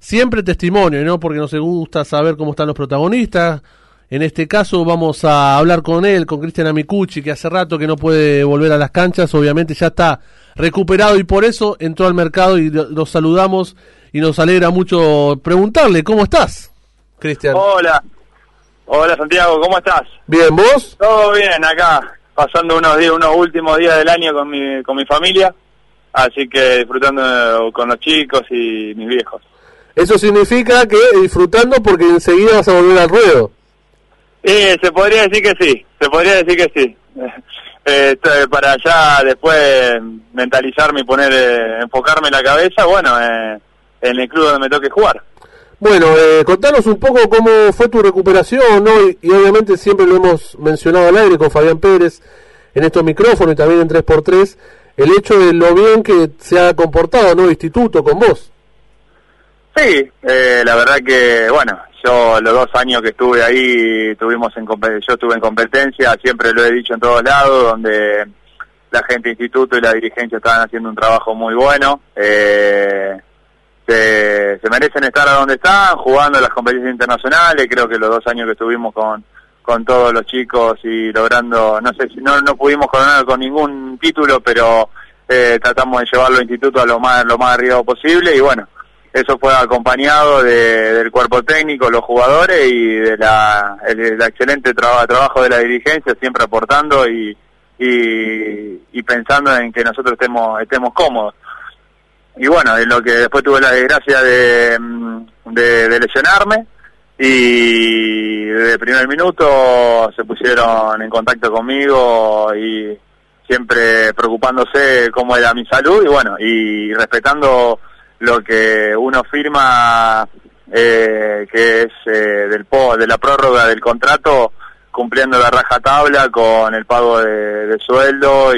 siempre testimonio, ¿no? Porque nos gusta saber cómo están los protagonistas. En este caso vamos a hablar con él, con Cristian Amicucci, que hace rato que no puede volver a las canchas, obviamente ya está recuperado y por eso entró al mercado y los saludamos y nos alegra mucho preguntarle, ¿cómo estás, Cristian? Hola Santiago, ¿cómo estás? Bien, ¿vos? Todo bien, acá, pasando unos últimos días del año con mi familia, así que disfrutando con los chicos y mis viejos. Eso significa que disfrutando porque enseguida vas a volver al ruedo. Se podría decir que sí, para ya después mentalizarme y enfocarme en la cabeza, bueno, en el club donde me toque jugar. Bueno, contanos un poco cómo fue tu recuperación, ¿no? Y obviamente siempre lo hemos mencionado al aire con Fabián Pérez en estos micrófonos y también en 3x3, el hecho de lo bien que se ha comportado, ¿no? El instituto con vos. Sí, la verdad que, bueno, yo los 2 años que estuve ahí, yo estuve en competencia, siempre lo he dicho en todos lados, donde la gente del instituto y la dirigencia estaban haciendo un trabajo muy bueno. Se merecen estar a donde están, jugando las competencias internacionales. Creo que los 2 años que estuvimos con todos los chicos y logrando, no sé si no pudimos coronar con ningún título, pero tratamos de llevarlo al instituto a lo más arriba posible y bueno, eso fue acompañado del cuerpo técnico, los jugadores y de el excelente trabajo de la dirigencia, siempre aportando y pensando en que nosotros estemos cómodos. Y bueno, en lo que después tuve la desgracia de lesionarme y desde el primer minuto se pusieron en contacto conmigo y siempre preocupándose cómo era mi salud y bueno, y respetando lo que uno firma, que es de la prórroga del contrato, cumpliendo la rajatabla con el pago de sueldo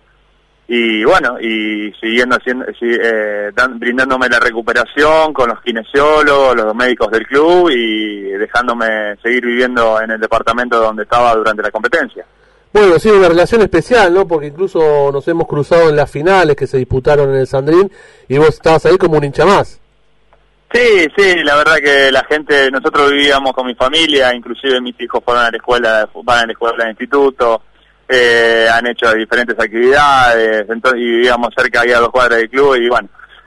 y bueno, y siguiendo brindándome la recuperación con los kinesiólogos, los médicos del club y dejándome seguir viviendo en el departamento donde estaba durante la competencia. Bueno, sí, una relación especial, ¿no? Porque incluso nos hemos cruzado en las finales que se disputaron en el Sandrín y vos estabas ahí como un hincha más. Sí, la verdad que la gente, nosotros vivíamos con mi familia, inclusive mis hijos van a la escuela del instituto, han hecho diferentes actividades, entonces, y vivíamos cerca, había 2 cuadras del club y bueno,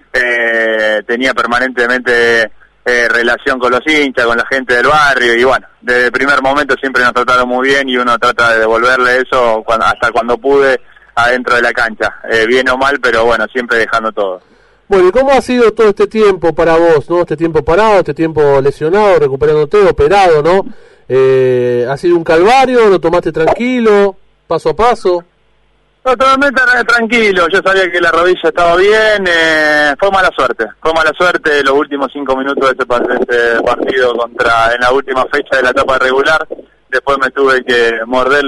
tenía permanentemente relación con los hinchas, con la gente del barrio y bueno, desde el primer momento siempre nos trataron muy bien y uno trata de devolverle eso hasta cuando pude adentro de la cancha, bien o mal, pero bueno, siempre dejando todo. Bueno, ¿y cómo ha sido todo este tiempo para vos, no? Este tiempo parado, este tiempo lesionado, recuperándote, operado, ¿no? ¿Ha sido un calvario? ¿Lo tomaste tranquilo, paso a paso? Totalmente tranquilo, yo sabía que la rodilla estaba bien, fue mala suerte los últimos 5 minutos de ese partido en la última fecha de la etapa regular, después me tuve que morder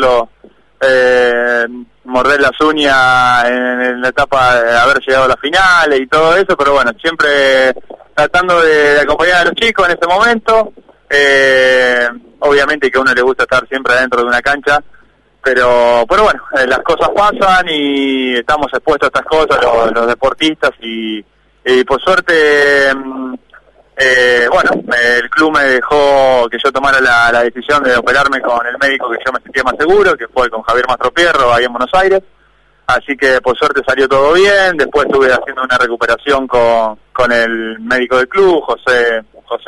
las uñas en la etapa de haber llegado a la final y todo eso, pero bueno, siempre tratando de acompañar a los chicos en ese momento, obviamente que a uno le gusta estar siempre adentro de una cancha, pero bueno, las cosas pasan y estamos expuestos a estas cosas los deportistas y por suerte bueno, el club me dejó que yo tomara la decisión de operarme con el médico que yo me sentía más seguro, que fue con Javier Mastropierro ahí en Buenos Aires, así que por suerte salió todo bien. Después estuve haciendo una recuperación con el médico del club, José,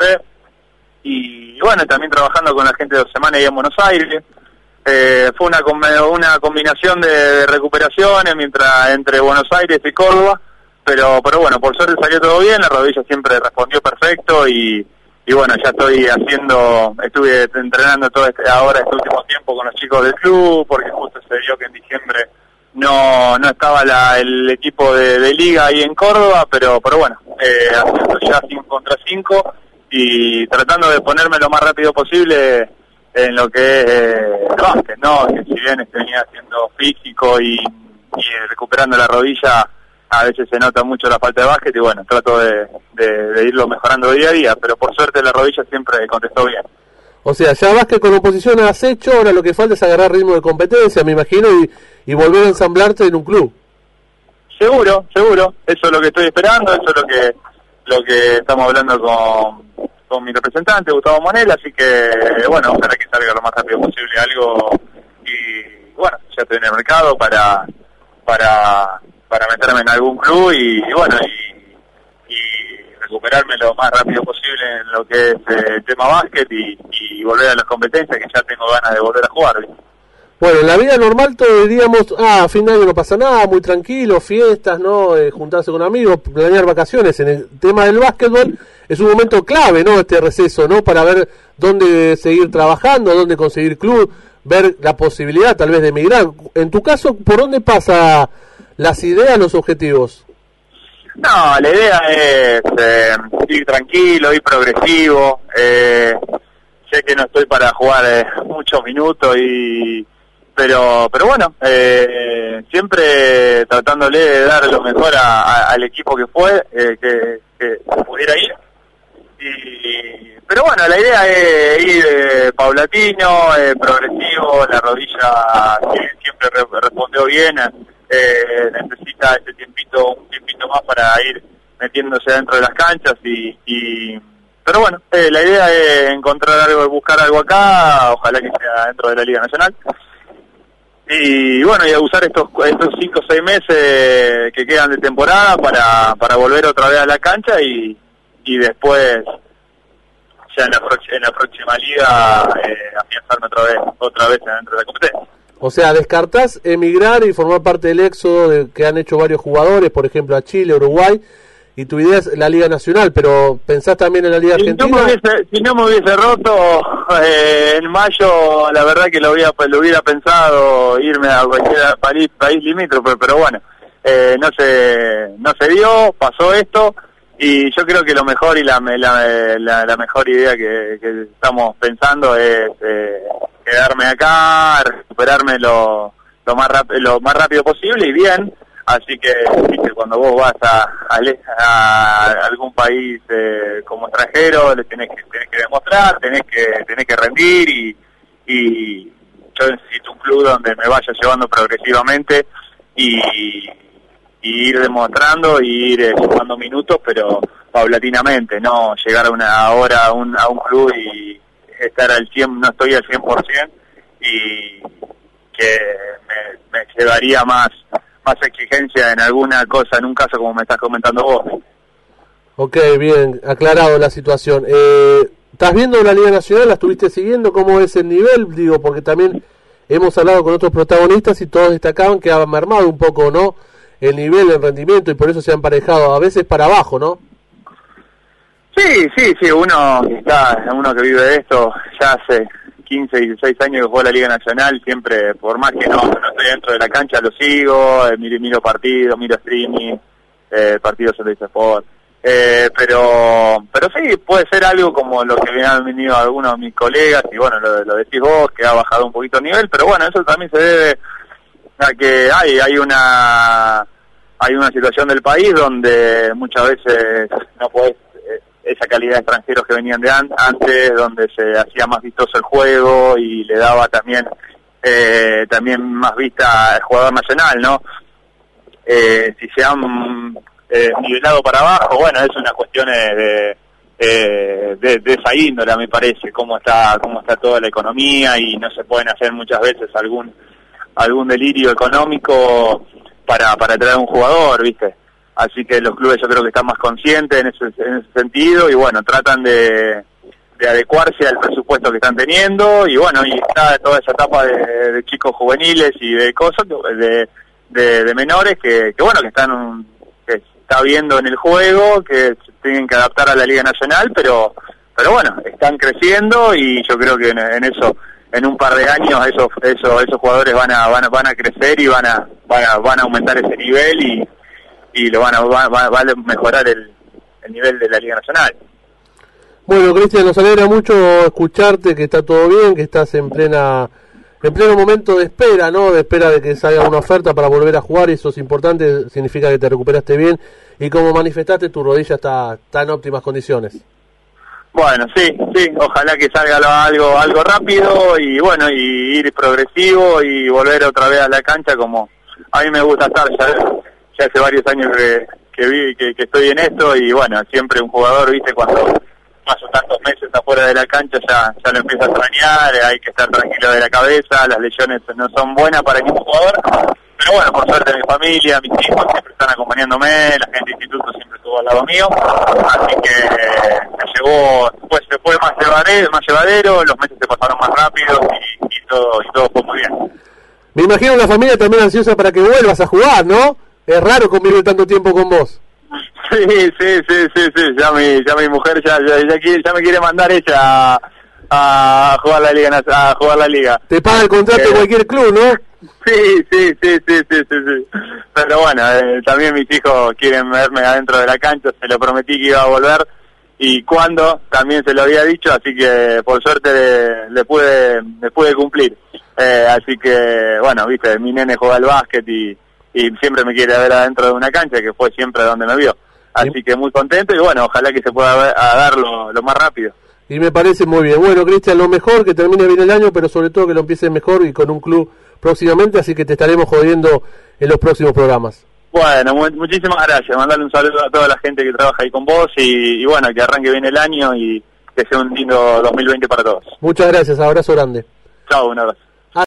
y bueno, también trabajando con la gente de 2 semanas ahí en Buenos Aires. Fue una combinación de recuperaciones entre Buenos Aires y Córdoba, pero bueno, por suerte salió todo bien, la rodilla siempre respondió perfecto y bueno, ya estuve entrenando ahora este último tiempo con los chicos del club, porque justo se dio que en diciembre no estaba el equipo de liga ahí en Córdoba, pero bueno, haciendo ya 5 contra 5 y tratando de ponerme lo más rápido posible en lo que es el básquet, ¿no? Que si bien venía haciendo físico y recuperando la rodilla, a veces se nota mucho la falta de básquet y bueno, trato de irlo mejorando día a día, pero por suerte la rodilla siempre contestó bien. O sea, ya básquet con oposición has hecho, ahora lo que falta es agarrar ritmo de competencia, me imagino, y volver a ensamblarte en un club. Seguro, eso es lo que estoy esperando, eso es lo que estamos hablando con mi representante, Gustavo Monel, así que, bueno, ojalá que salga lo más rápido posible algo, y bueno, ya estoy en el mercado para meterme en algún club y bueno, y recuperarme lo más rápido posible en lo que es el tema básquet y volver a las competencias, que ya tengo ganas de volver a jugar, ¿viste? Bueno, en la vida normal todos diríamos, a fin de año no pasa nada, muy tranquilo, fiestas, ¿no? Juntarse con amigos, planear vacaciones. En el tema del básquetbol es un momento clave, ¿no? Este receso, ¿no? Para ver dónde seguir trabajando, dónde conseguir club, ver la posibilidad tal vez de emigrar. En tu caso, ¿por dónde pasa las ideas, los objetivos? No, la idea es ir tranquilo, ir progresivo. Sé que no estoy para jugar muchos minutos pero bueno, siempre tratándole de dar lo mejor al equipo que fue, que pudiera ir. Pero bueno, la idea es ir paulatino, progresivo. La rodilla siempre respondió bien, necesita ese un tiempito más para ir metiéndose dentro de las canchas pero bueno, la idea es encontrar algo, buscar algo acá, ojalá que sea dentro de la Liga Nacional. Y bueno, y a usar estos 5 o 6 meses que quedan de temporada para volver otra vez a la cancha y después ya en la próxima liga afianzarme otra vez dentro de la competencia. O sea, descartás emigrar y formar parte del éxodo que han hecho varios jugadores, por ejemplo a Chile, Uruguay, y tu idea es la Liga Nacional, pero ¿pensás también en la Liga Argentina? Si no me hubiese roto en mayo, la verdad que lo hubiera pensado irme a cualquier país limítrofe, pero bueno, no se dio, pasó esto, y yo creo que lo mejor y la mejor idea que estamos pensando es quedarme acá, recuperarme lo más rápido posible y bien. Así que, viste, cuando vos vas a algún país como extranjero, le tenés que demostrar, tenés que rendir y yo necesito un club donde me vaya llevando progresivamente y ir demostrando y ir sumando minutos, pero paulatinamente, no llegar a un club y estar al 100, no estoy al 100% y que me llevaría más exigencia en alguna cosa, en un caso como me estás comentando vos. Ok, bien, aclarado la situación. ¿Estás viendo la Liga Nacional? ¿La estuviste siguiendo? ¿Cómo es el nivel? Digo, porque también hemos hablado con otros protagonistas y todos destacaban que ha mermado un poco, ¿no? El nivel, el rendimiento, y por eso se han emparejado a veces para abajo, ¿no? Sí, uno que vive de esto ya hace 15, 16 años que juego la Liga Nacional, siempre, por más que no estoy dentro de la cancha, lo sigo, miro partidos, miro streaming, partidos de Sport, pero sí, puede ser algo como lo que han venido algunos de mis colegas, y bueno, lo decís vos, que ha bajado un poquito el nivel, pero bueno, eso también se debe a que hay una situación del país donde muchas veces no podés esa calidad de extranjeros que venían de antes, donde se hacía más vistoso el juego y le daba también más vista al jugador nacional, ¿no? Si se han nivelado para abajo, bueno, es una cuestión de esa índole, me parece, cómo está toda la economía y no se pueden hacer muchas veces algún delirio económico para traer un jugador, ¿viste? Así que los clubes yo creo que están más conscientes en ese sentido y bueno, tratan de adecuarse al presupuesto que están teniendo y bueno, y está toda esa etapa de chicos juveniles y de cosas, de menores que bueno, que está viendo en el juego, que se tienen que adaptar a la Liga Nacional, pero bueno, están creciendo y yo creo que en eso, en un par de años esos jugadores van a crecer y van a aumentar ese nivel y lo va a mejorar el nivel de la Liga Nacional. Bueno, Cristian, nos alegra mucho escucharte, que está todo bien, que estás en pleno momento de espera, ¿no? De espera de que salga una oferta para volver a jugar, y eso es importante, significa que te recuperaste bien, y como manifestaste, tu rodilla está en óptimas condiciones. Bueno, sí, ojalá que salga algo rápido, y bueno, y ir progresivo, y volver otra vez a la cancha como a mí me gusta estar, ya hace varios años que estoy en esto, y bueno, siempre un jugador, viste, cuando paso tantos meses afuera de la cancha ya lo empieza a extrañar, hay que estar tranquilo de la cabeza, las lesiones no son buenas para ningún jugador, pero bueno, por suerte mi familia, mis hijos siempre están acompañándome, la gente del instituto siempre estuvo al lado mío, así que me llevó, después se fue más llevadero, los meses se pasaron más rápido y todo fue muy bien. Me imagino la familia también ansiosa para que vuelvas a jugar, ¿no? Es raro convivir tanto tiempo con vos. Sí, ya mi mujer ya me quiere mandar ella a jugar la liga. Te paga el contrato de cualquier club, ¿no? Sí. Pero bueno, también mis hijos quieren verme adentro de la cancha, se lo prometí que iba a volver, y cuando también se lo había dicho, así que por suerte le pude cumplir. Así que bueno, viste, mi nene juega al básquet y siempre me quiere ver adentro de una cancha, que fue siempre donde me vio. Así que muy contento, y bueno, ojalá que se pueda dar lo más rápido. Y me parece muy bien. Bueno, Cristian, lo mejor, que termine bien el año, pero sobre todo que lo empieces mejor y con un club próximamente, así que te estaremos jodiendo en los próximos programas. Bueno, muchísimas gracias. Mandarle un saludo a toda la gente que trabaja ahí con vos, y bueno, que arranque bien el año y que sea un lindo 2020 para todos. Muchas gracias, abrazo grande. Chao, un abrazo.